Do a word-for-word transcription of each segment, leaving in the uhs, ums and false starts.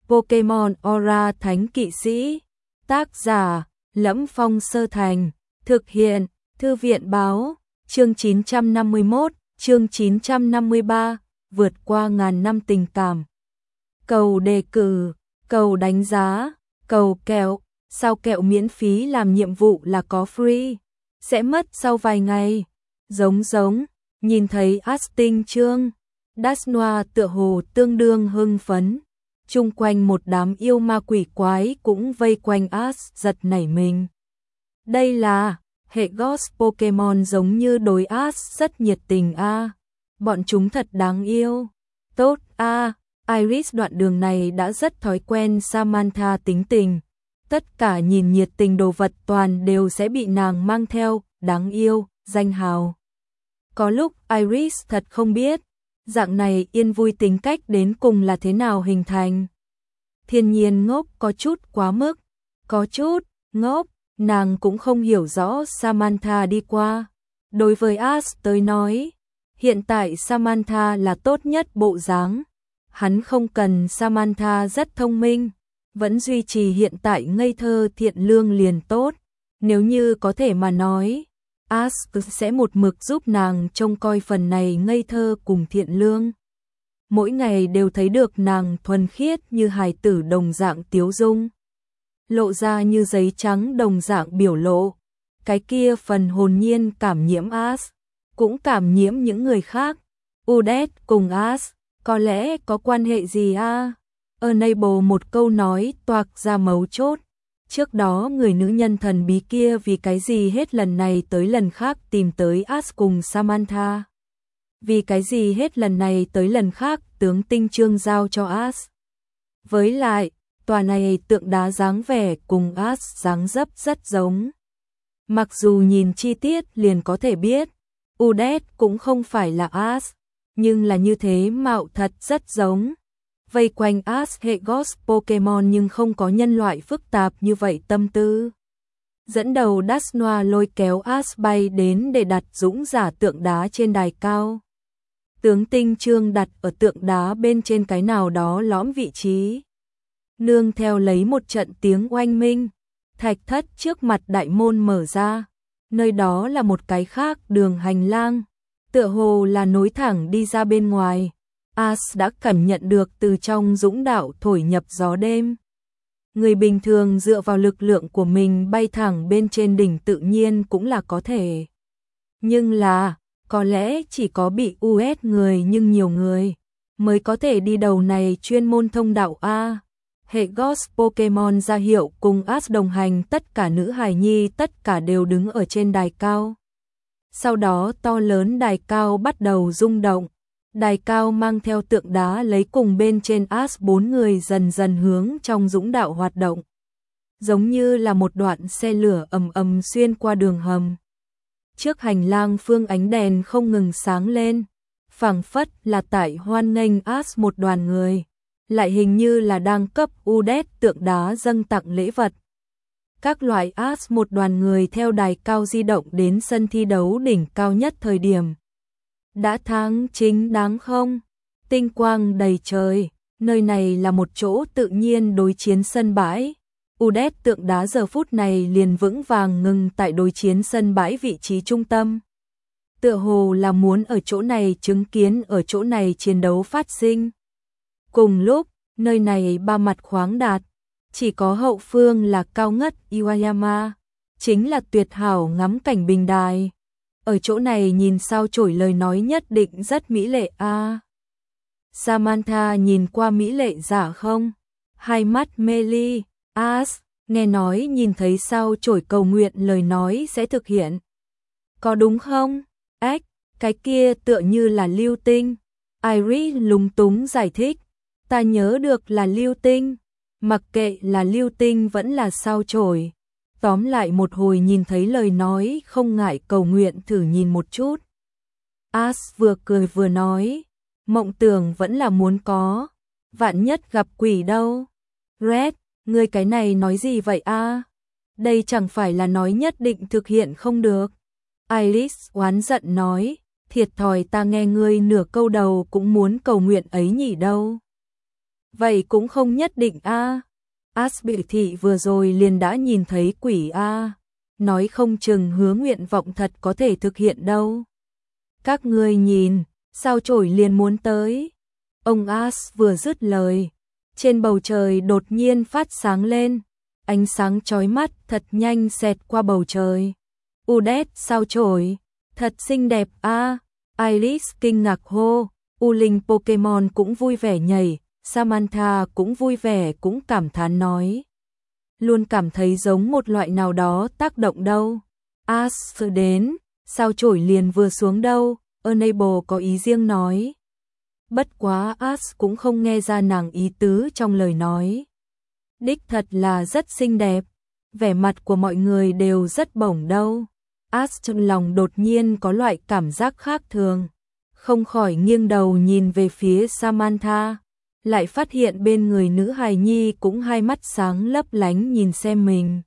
Pokemon Aura Thánh Kỵ Sĩ. Tác giả: Lẫm Phong Sơ Thành. Thực hiện: Thư viện báo. Chương chín trăm năm mươi mốt, chương chín trăm năm mươi ba, vượt qua ngàn năm tình cảm. Cầu đề cử, cầu đánh giá, cầu kẹo. Sao kẹo miễn phí làm nhiệm vụ là có free, sẽ mất sau vài ngày. Giống giống, nhìn thấy Asting chương, Dasnoa tựa hồ tương đương hưng phấn. Chung quanh một đám yêu ma quỷ quái cũng vây quanh As, giật nảy mình. Đây là hệ Ghost Pokemon, giống như đối As rất nhiệt tình a. À. Bọn chúng thật đáng yêu. Tốt a, à. Iris đoạn đường này đã rất thói quen Samantha tính tình. Tất cả nhìn nhiệt tình đồ vật toàn đều sẽ bị nàng mang theo, đáng yêu, danh hào. Có lúc Iris thật không biết, dạng này yên vui tính cách đến cùng là thế nào hình thành. Thiên nhiên ngốc có chút quá mức, có chút ngốc, nàng cũng không hiểu rõ Samantha đi qua. Đối với As tới nói, hiện tại Samantha là tốt nhất bộ dáng. Hắn không cần Samantha rất thông minh, vẫn duy trì hiện tại ngây thơ thiện lương liền tốt. Nếu như có thể mà nói, As sẽ một mực giúp nàng trông coi phần này ngây thơ cùng thiện lương. Mỗi ngày đều thấy được nàng thuần khiết như hài tử đồng dạng tiếu dung, lộ ra như giấy trắng đồng dạng biểu lộ. Cái kia phần hồn nhiên cảm nhiễm As, cũng cảm nhiễm những người khác. Udette cùng As có lẽ có quan hệ gì a? À? Enable một câu nói toạc ra mấu chốt. Trước đó người nữ nhân thần bí kia vì cái gì hết lần này tới lần khác tìm tới As cùng Samantha? Vì cái gì hết lần này tới lần khác tướng tinh trương giao cho As? Với lại, tòa này tượng đá dáng vẻ cùng As dáng dấp rất giống. Mặc dù nhìn chi tiết liền có thể biết, Udette cũng không phải là As, nhưng là như thế mạo thật rất giống. Vây quanh As hệ Ghost Pokemon nhưng không có nhân loại phức tạp như vậy tâm tư. Dẫn đầu Dasnoa lôi kéo As bay đến để đặt dũng giả tượng đá trên đài cao. Tướng tinh trương đặt ở tượng đá bên trên cái nào đó lõm vị trí. Nương theo lấy một trận tiếng oanh minh, thạch thất trước mặt đại môn mở ra. Nơi đó là một cái khác đường hành lang, tựa hồ là nối thẳng đi ra bên ngoài. As đã cảm nhận được từ trong dũng đạo thổi nhập gió đêm. Người bình thường dựa vào lực lượng của mình bay thẳng bên trên đỉnh tự nhiên cũng là có thể. Nhưng là, có lẽ chỉ có bị u ét người nhưng nhiều người mới có thể đi đầu này chuyên môn thông đạo A. Hệ Ghost Pokemon ra hiệu cùng As đồng hành, tất cả nữ hài nhi tất cả đều đứng ở trên đài cao. Sau đó to lớn đài cao bắt đầu rung động. Đài cao mang theo tượng đá lấy cùng bên trên As bốn người dần dần hướng trong dũng đạo hoạt động. Giống như là một đoạn xe lửa ầm ầm xuyên qua đường hầm. Trước hành lang phương ánh đèn không ngừng sáng lên, phảng phất là tại hoan nghênh As một đoàn người, lại hình như là đang cấp Udette tượng đá dâng tặng lễ vật. Các loại As một đoàn người theo đài cao di động đến sân thi đấu đỉnh cao nhất thời điểm. Đã thắng chính đáng không? Tinh quang đầy trời, nơi này là một chỗ tự nhiên đối chiến sân bãi. Udette tượng đá giờ phút này liền vững vàng ngừng tại đối chiến sân bãi vị trí trung tâm. Tựa hồ là muốn ở chỗ này chứng kiến ở chỗ này chiến đấu phát sinh. Cùng lúc, nơi này ba mặt khoáng đạt, chỉ có hậu phương là cao ngất Iwayama, chính là tuyệt hảo ngắm cảnh bình đài. Ở chỗ này nhìn sao chổi lời nói nhất định rất mỹ lệ a. À. Samantha nhìn qua mỹ lệ giả không? Hai mắt mê ly. As, nghe nói nhìn thấy sao chổi cầu nguyện lời nói sẽ thực hiện. Có đúng không? Ếch, cái kia tựa như là lưu tinh. Iris lúng túng giải thích. Ta nhớ được là lưu tinh. Mặc kệ là lưu tinh vẫn là sao chổi. Tóm lại một hồi nhìn thấy lời nói không ngại cầu nguyện thử nhìn một chút. As vừa cười vừa nói. Mộng tưởng vẫn là muốn có. Vạn nhất gặp quỷ đâu. Red, ngươi cái này nói gì vậy a? À? Đây chẳng phải là nói nhất định thực hiện không được. Iris oán giận nói. Thiệt thòi ta nghe ngươi nửa câu đầu cũng muốn cầu nguyện ấy nhỉ đâu. Vậy cũng không nhất định a. As biểu thị vừa rồi liền đã nhìn thấy quỷ a. Nói không chừng hứa nguyện vọng thật có thể thực hiện đâu. Các ngươi nhìn, sao chổi liền muốn tới. Ông As vừa dứt lời, trên bầu trời đột nhiên phát sáng lên, ánh sáng chói mắt thật nhanh xẹt qua bầu trời. Udet sao chổi, thật xinh đẹp a. Iris kinh ngạc hô, U Linh Pokemon cũng vui vẻ nhảy, Samantha cũng vui vẻ cũng cảm thán nói. Luôn cảm thấy giống một loại nào đó tác động đâu. As đến, sao chổi liền vừa xuống đâu, Enable có ý riêng nói. Bất quá As cũng không nghe ra nàng ý tứ trong lời nói. Đích thật là rất xinh đẹp, vẻ mặt của mọi người đều rất bổng đâu. As trong lòng đột nhiên có loại cảm giác khác thường, không khỏi nghiêng đầu nhìn về phía Samantha, lại phát hiện bên người nữ hài nhi cũng hai mắt sáng lấp lánh nhìn xem mình.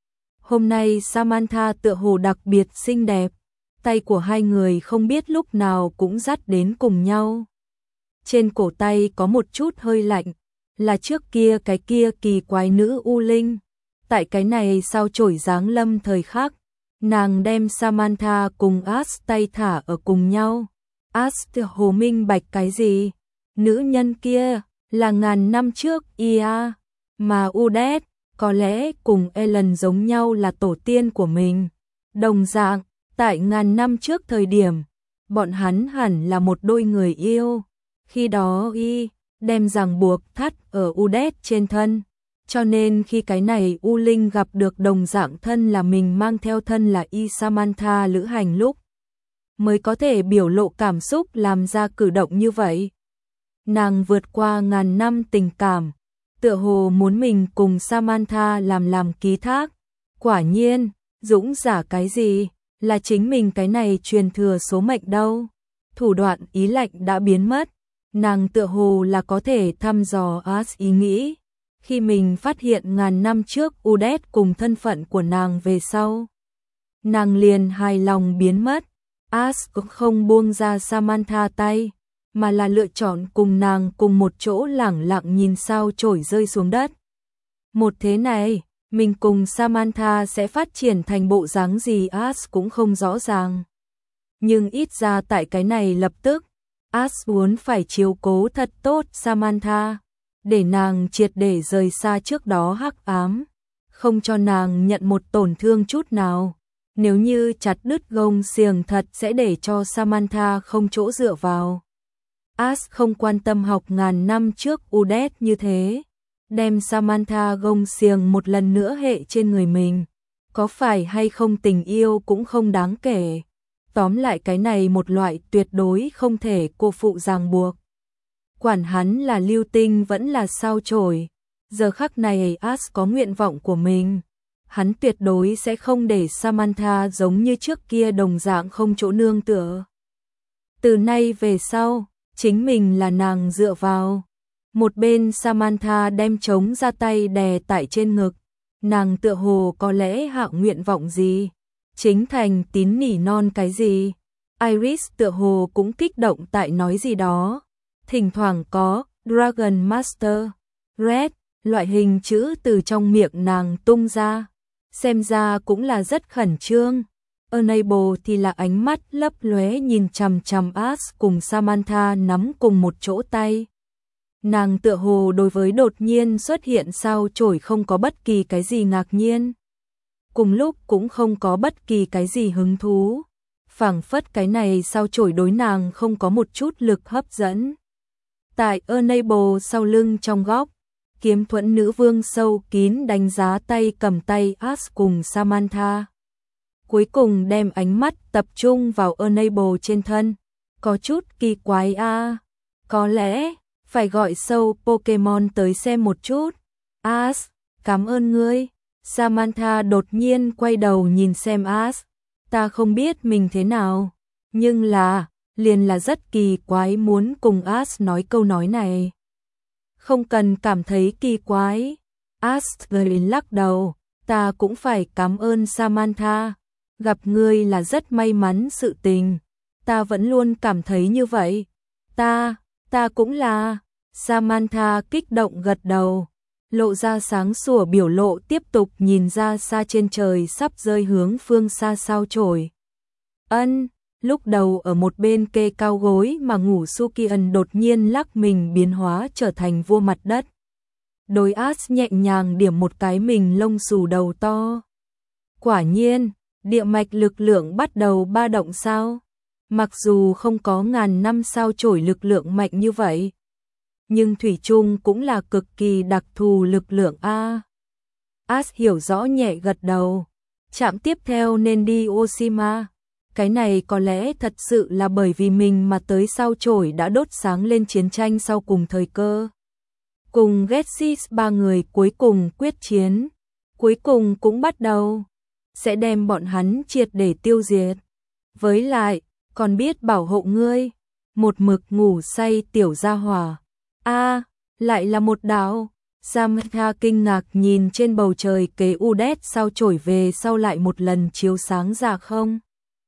Hôm nay Samantha tựa hồ đặc biệt xinh đẹp, tay của hai người không biết lúc nào cũng dắt đến cùng nhau. Trên cổ tay có một chút hơi lạnh, là trước kia cái kia kỳ quái nữ U Linh. Tại cái này sao chổi dáng lâm thời khắc, nàng đem Samantha cùng As tay thả ở cùng nhau. As hồ minh bạch cái gì? Nữ nhân kia là ngàn năm trước ia, mà Udet có lẽ cùng Ellen giống nhau là tổ tiên của mình. Đồng dạng, tại ngàn năm trước thời điểm, bọn hắn hẳn là một đôi người yêu. Khi đó y đem ràng buộc thắt ở Udet trên thân, cho nên khi cái này U Linh gặp được đồng dạng thân là mình mang theo thân là y Samantha lữ hành lúc, mới có thể biểu lộ cảm xúc làm ra cử động như vậy. Nàng vượt qua ngàn năm tình cảm, tựa hồ muốn mình cùng Samantha làm làm ký thác. Quả nhiên, dũng giả cái gì, là chính mình cái này truyền thừa số mệnh đâu. Thủ đoạn ý lạnh đã biến mất, nàng tựa hồ là có thể thăm dò As ý nghĩ. Khi mình phát hiện ngàn năm trước Udet cùng thân phận của nàng về sau, nàng liền hài lòng biến mất. As cũng không buông ra Samantha tay, mà là lựa chọn cùng nàng cùng một chỗ lẳng lặng nhìn sao chổi rơi xuống đất. Một thế này, mình cùng Samantha sẽ phát triển thành bộ dáng gì As cũng không rõ ràng. Nhưng ít ra tại cái này lập tức, As muốn phải chiếu cố thật tốt Samantha, để nàng triệt để rời xa trước đó hắc ám, không cho nàng nhận một tổn thương chút nào. Nếu như chặt đứt gông xiềng thật sẽ để cho Samantha không chỗ dựa vào. As không quan tâm học ngàn năm trước Udet như thế, đem Samantha gông xiềng một lần nữa hệ trên người mình, có phải hay không tình yêu cũng không đáng kể. Tóm lại cái này một loại tuyệt đối không thể cô phụ ràng buộc. Quản hắn là lưu tinh vẫn là sao chổi, giờ khắc này As có nguyện vọng của mình. Hắn tuyệt đối sẽ không để Samantha giống như trước kia đồng dạng không chỗ nương tựa. Từ nay về sau, chính mình là nàng dựa vào. Một bên Samantha đem trống ra tay đè tại trên ngực, nàng tựa hồ có lẽ hạ nguyện vọng gì, chính thành tín nỉ non cái gì. Iris tựa hồ cũng kích động tại nói gì đó, thỉnh thoảng có Dragon Master, Red, loại hình chữ từ trong miệng nàng tung ra. Xem ra cũng là rất khẩn trương. Enable thì là ánh mắt lấp lóe nhìn chằm chằm As cùng Samantha nắm cùng một chỗ tay. Nàng tựa hồ đối với đột nhiên xuất hiện sao chổi không có bất kỳ cái gì ngạc nhiên. Cùng lúc cũng không có bất kỳ cái gì hứng thú. Phảng phất cái này sao chổi đối nàng không có một chút lực hấp dẫn. Tại Enable sau lưng trong góc, Kiếm Thuẫn nữ vương sâu kín đánh giá tay cầm tay As cùng Samantha. Cuối cùng đem ánh mắt tập trung vào Enable trên thân. Có chút kỳ quái a, à. Có lẽ phải gọi sâu Pokemon tới xem một chút. As, cảm ơn ngươi. Samantha đột nhiên quay đầu nhìn xem As. Ta không biết mình thế nào, nhưng là, liền là rất kỳ quái muốn cùng As nói câu nói này. Không cần cảm thấy kỳ quái. As lắc đầu, ta cũng phải cảm ơn Samantha. Gặp ngươi là rất may mắn sự tình. Ta vẫn luôn cảm thấy như vậy. Ta, ta cũng là. Samantha kích động gật đầu, lộ ra sáng sủa biểu lộ, tiếp tục nhìn ra xa trên trời sắp rơi hướng phương xa sao chổi. Ân, lúc đầu ở một bên kê cao gối mà ngủ Sukian đột nhiên lắc mình biến hóa trở thành vua mặt đất. Đôi As nhẹ nhàng điểm một cái mình lông xù đầu to. Quả nhiên, địa mạch lực lượng bắt đầu ba động sao? Mặc dù không có ngàn năm sao chổi lực lượng mạnh như vậy, nhưng thủy chung cũng là cực kỳ đặc thù lực lượng a. As hiểu rõ nhẹ gật đầu. Chạm tiếp theo nên đi Oshima. Cái này có lẽ thật sự là bởi vì mình mà tới sao chổi đã đốt sáng lên chiến tranh sau cùng thời cơ. Cùng Getsis ba người cuối cùng quyết chiến, cuối cùng cũng bắt đầu, sẽ đem bọn hắn triệt để tiêu diệt. Với lại, còn biết bảo hộ ngươi, một mực ngủ say tiểu gia hỏa. A, lại là một đạo. Samantha kinh ngạc nhìn trên bầu trời kế Udet sao chổi về sau lại một lần chiếu sáng ra không.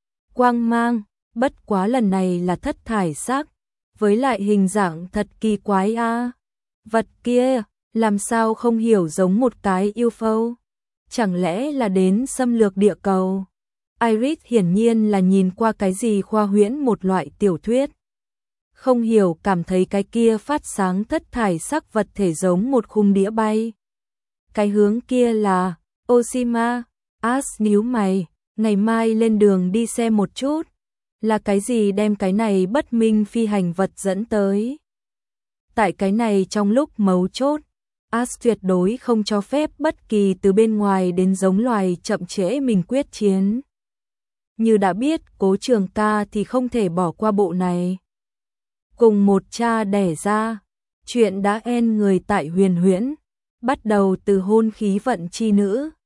Quang mang, bất quá lần này là thất thải sắc, với lại hình dạng thật kỳ quái a. Vật kia, làm sao không hiểu giống một cái u ép ô? Chẳng lẽ là đến xâm lược địa cầu? Iris hiển nhiên là nhìn qua cái gì khoa huyễn một loại tiểu thuyết. Không hiểu cảm thấy cái kia phát sáng thất thải sắc vật thể giống một khung đĩa bay. Cái hướng kia là Oshima. As nhíu mày, ngày mai lên đường đi xem một chút. Là cái gì đem cái này bất minh phi hành vật dẫn tới? Tại cái này trong lúc mấu chốt, As tuyệt đối không cho phép bất kỳ từ bên ngoài đến giống loài chậm trễ mình quyết chiến. Như đã biết Cố Trường Ca thì không thể bỏ qua bộ này. Cùng một cha đẻ ra, chuyện đã en người tại Huyền Huyễn, bắt đầu từ hôn khí vận chi nữ,